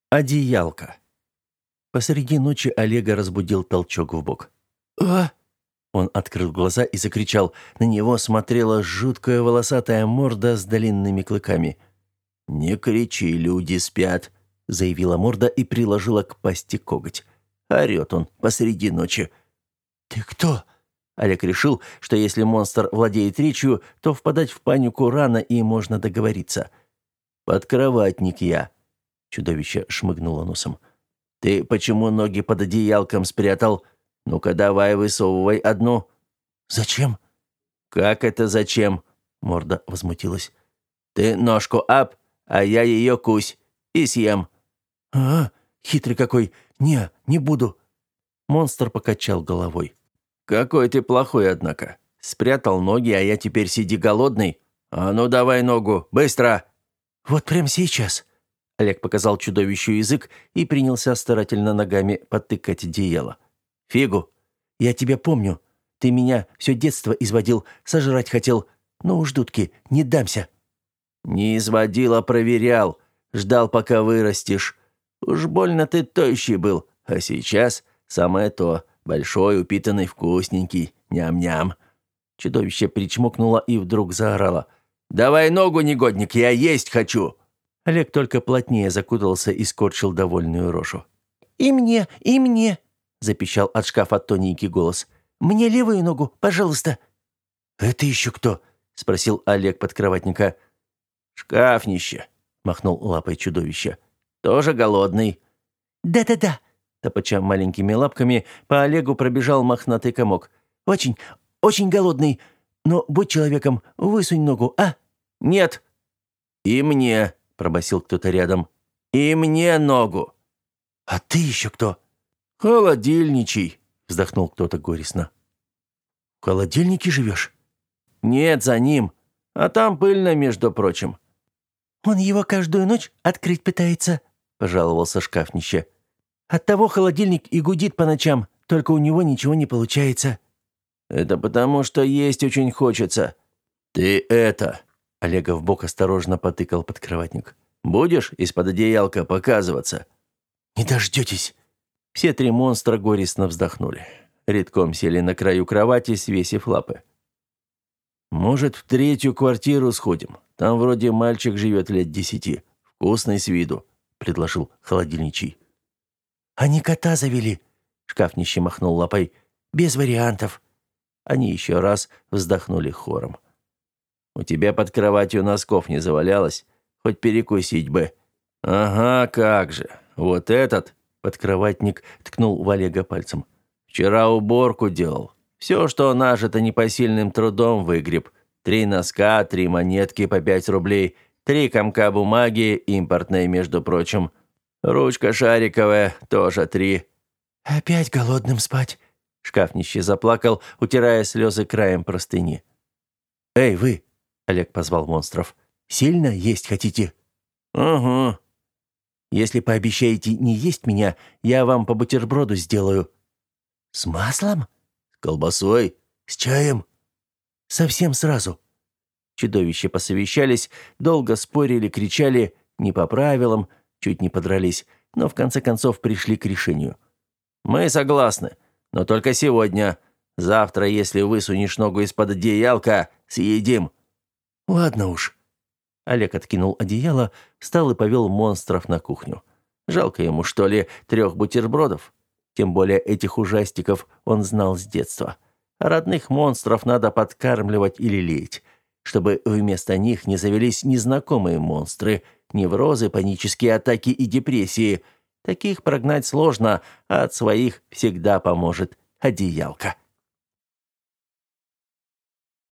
Одеялка. Посреди ночи Олега разбудил толчок в бок. «А!» Он открыл глаза и закричал. На него смотрела жуткая волосатая морда с длинными клыками. «Не кричи, люди спят», — заявила морда и приложила к пасти коготь. Орет он посреди ночи. «Ты кто?» Олег решил, что если монстр владеет речью, то впадать в панику рано и можно договориться. «Подкроватник я», — чудовище шмыгнуло носом. «Ты почему ноги под одеялком спрятал? Ну-ка давай, высовывай одну». «Зачем?» «Как это зачем?» — морда возмутилась. «Ты ножку ап, а я ее кусь и съем». «А, хитрый какой! Не буду». Монстр покачал головой. «Какой ты плохой, однако. Спрятал ноги, а я теперь сиди голодный. А ну давай ногу, быстро!» «Вот прямо сейчас». Олег показал чудовищу язык и принялся старательно ногами подтыкать одеяло. «Фигу! Я тебя помню. Ты меня все детство изводил, сожрать хотел. Ну уж, дудки, не дамся». «Не изводил, а проверял. Ждал, пока вырастешь. Уж больно ты тощий был. А сейчас самое то. Большой, упитанный, вкусненький. Ням-ням». Чудовище причмокнуло и вдруг заорало. «Давай ногу, негодник, я есть хочу!» Олег только плотнее закутался и скорчил довольную рожу. «И мне!» – запищал от шкафа тоненький голос. «Мне левую ногу, пожалуйста!» «Это еще кто?» – спросил Олег подкроватника. «Шкафнище!» – махнул лапой чудовище. «Тоже голодный?» «Да-да-да!» – топача маленькими лапками, по Олегу пробежал мохнатый комок. «Очень, очень голодный. Но будь человеком, высунь ногу, а?» «Нет!» «И мне!» – пробасил кто-то рядом. «И мне ногу!» «А ты еще кто?» «Холодильничий!» – вздохнул кто-то горестно. «В холодильнике живешь?» «Нет, за ним. А там пыльно, между прочим». «Он его каждую ночь открыть пытается», – пожаловался шкафнище. «Оттого холодильник и гудит по ночам, только у него ничего не получается». «Это потому, что есть очень хочется». «Ты это...» – Олега в бок осторожно потыкал подкроватник. «Будешь из-под одеялка показываться?» «Не дождетесь». Все три монстра горестно вздохнули. Редком сели на краю кровати, свесив лапы. «Может, в третью квартиру сходим? Там вроде мальчик живет лет 10. Вкусный с виду», — предложил холодильничий. «Они кота завели», — шкафнище махнул лапой. «Без вариантов». Они еще раз вздохнули хором. «У тебя под кроватью носков не завалялось? Хоть перекусить бы». «Ага, как же. Вот этот...» — подкроватник ткнул в Олега пальцем. «Вчера уборку делал. Все, что нажито непосильным трудом, выгреб. 3 носка, 3 монетки по 5 рублей, 3 комка бумаги, импортные, между прочим. Ручка шариковая, тоже 3. «Опять голодным спать?» Шкафнище заплакал, утирая слезы краем простыни. «Эй, вы!» — Олег позвал монстров. «Сильно есть хотите?» «Угу». «Если пообещаете не есть меня, я вам по бутерброду сделаю». «С маслом? С колбасой? С чаем?» «Совсем сразу». Чудовища посовещались, долго спорили, кричали, не по правилам, чуть не подрались, но в конце концов пришли к решению. «Мы согласны, но только сегодня. Завтра, если высунешь ногу из-под одеялка, съедим». «Ладно уж». Олег откинул одеяло, встал и повел монстров на кухню. Жалко ему, что ли, 3 бутербродов? Тем более этих ужастиков он знал с детства. А родных монстров надо подкармливать или лелеять, чтобы вместо них не завелись незнакомые монстры, неврозы, панические атаки и депрессии. Таких прогнать сложно, а от своих всегда поможет одеялка.